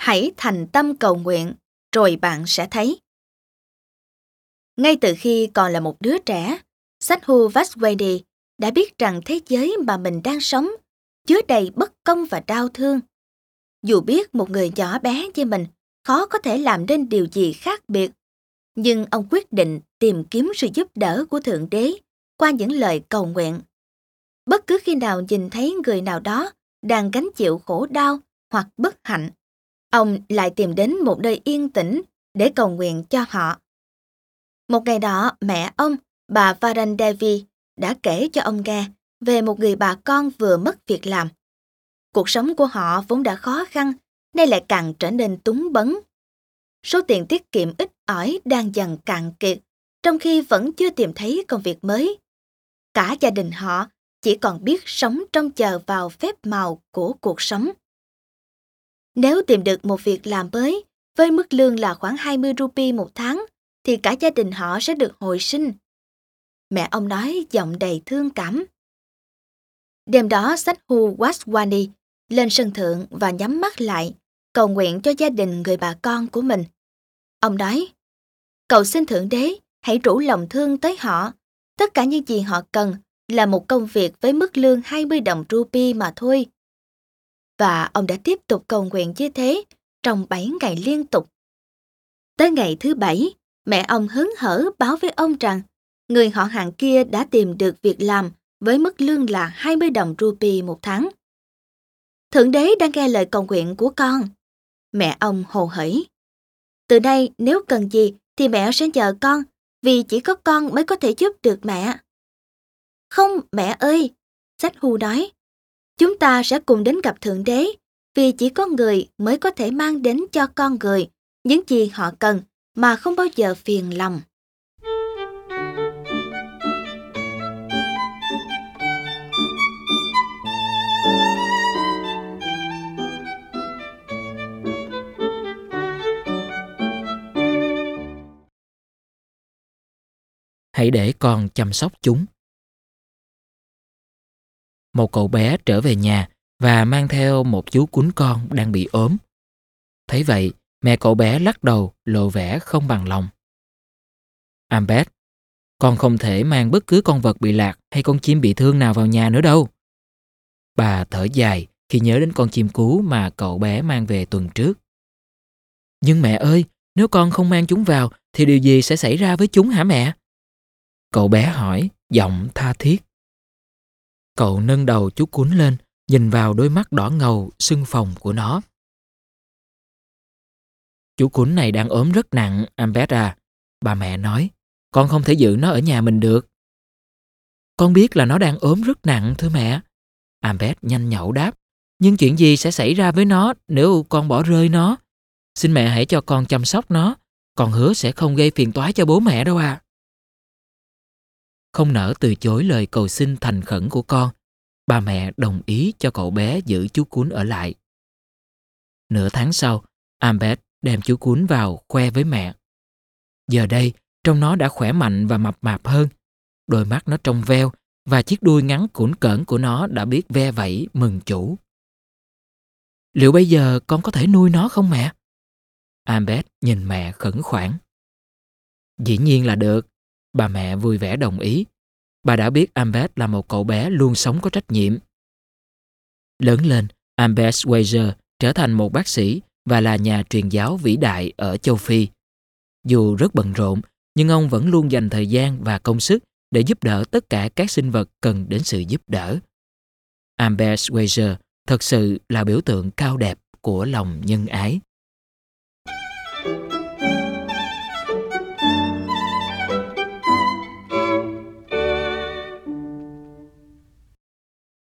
Hãy thành tâm cầu nguyện, rồi bạn sẽ thấy. Ngay từ khi còn là một đứa trẻ, Sadhu Vaswedi đã biết rằng thế giới mà mình đang sống chứa đầy bất công và đau thương. Dù biết một người nhỏ bé như mình khó có thể làm nên điều gì khác biệt, nhưng ông quyết định tìm kiếm sự giúp đỡ của Thượng Đế qua những lời cầu nguyện. Bất cứ khi nào nhìn thấy người nào đó đang gánh chịu khổ đau hoặc bất hạnh, ông lại tìm đến một nơi yên tĩnh để cầu nguyện cho họ. Một ngày đó, mẹ ông, bà Varan Devi, đã kể cho ông nghe về một người bà con vừa mất việc làm. Cuộc sống của họ vốn đã khó khăn, nay lại càng trở nên túng bấn. Số tiền tiết kiệm ít ỏi đang dần cạn kiệt, trong khi vẫn chưa tìm thấy công việc mới. Cả gia đình họ chỉ còn biết sống trông chờ vào phép màu của cuộc sống. Nếu tìm được một việc làm mới, với mức lương là khoảng 20 rupee một tháng, thì cả gia đình họ sẽ được hồi sinh. Mẹ ông nói giọng đầy thương cảm. Đêm đó, Sadhu Vaswani lên sân thượng và nhắm mắt lại, cầu nguyện cho gia đình người bà con của mình. Ông nói, cầu xin Thượng Đế hãy rủ lòng thương tới họ. Tất cả những gì họ cần là một công việc với mức lương 20 đồng rupee mà thôi. Và ông đã tiếp tục cầu nguyện như thế trong 7 ngày liên tục. Tới ngày thứ 7, mẹ ông hớn hở báo với ông rằng người họ hàng kia đã tìm được việc làm với mức lương là 20 đồng rupee một tháng. Thượng Đế đang nghe lời cầu nguyện của con. Mẹ ông hồ hởi. Từ đây nếu cần gì thì mẹ sẽ nhờ con, vì chỉ có con mới có thể giúp được mẹ. Không, mẹ ơi, Sadhu nói, chúng ta sẽ cùng đến gặp Thượng Đế, vì chỉ có người mới có thể mang đến cho con người những gì họ cần mà không bao giờ phiền lòng. Hãy để con chăm sóc chúng. Một cậu bé trở về nhà và mang theo một chú cún con đang bị ốm. Thấy vậy, mẹ cậu bé lắc đầu lộ vẻ không bằng lòng. Ambed, con không thể mang bất cứ con vật bị lạc hay con chim bị thương nào vào nhà nữa đâu. Bà thở dài khi nhớ đến con chim cú mà cậu bé mang về tuần trước. Nhưng mẹ ơi, nếu con không mang chúng vào thì điều gì sẽ xảy ra với chúng hả mẹ? Cậu bé hỏi, giọng tha thiết. Cậu nâng đầu chú cún lên, nhìn vào đôi mắt đỏ ngầu, sưng phồng của nó. Chú cún này đang ốm rất nặng, Ambed à. Bà mẹ nói, con không thể giữ nó ở nhà mình được. Con biết là nó đang ốm rất nặng, thưa mẹ. Ambed nhanh nhẩu đáp, nhưng chuyện gì sẽ xảy ra với nó nếu con bỏ rơi nó? Xin mẹ hãy cho con chăm sóc nó, con hứa sẽ không gây phiền toái cho bố mẹ đâu à. Không nỡ từ chối lời cầu xin thành khẩn của con, bà mẹ đồng ý cho cậu bé giữ chú cún ở lại. Nửa tháng sau, Ambed đem chú cún vào khoe với mẹ. Giờ đây, trông nó đã khỏe mạnh và mập mạp hơn. Đôi mắt nó trong veo và chiếc đuôi ngắn cũn cỡn của nó đã biết ve vẫy mừng chủ. Liệu bây giờ con có thể nuôi nó không mẹ? Ambed nhìn mẹ khẩn khoản. Dĩ nhiên là được, bà mẹ vui vẻ đồng ý. Bà đã biết Ambed là một cậu bé luôn sống có trách nhiệm. Lớn lên, Ambed Schweitzer trở thành một bác sĩ và là nhà truyền giáo vĩ đại ở châu Phi. Dù rất bận rộn, nhưng ông vẫn luôn dành thời gian và công sức để giúp đỡ tất cả các sinh vật cần đến sự giúp đỡ. Ambed Schweitzer thật sự là biểu tượng cao đẹp của lòng nhân ái.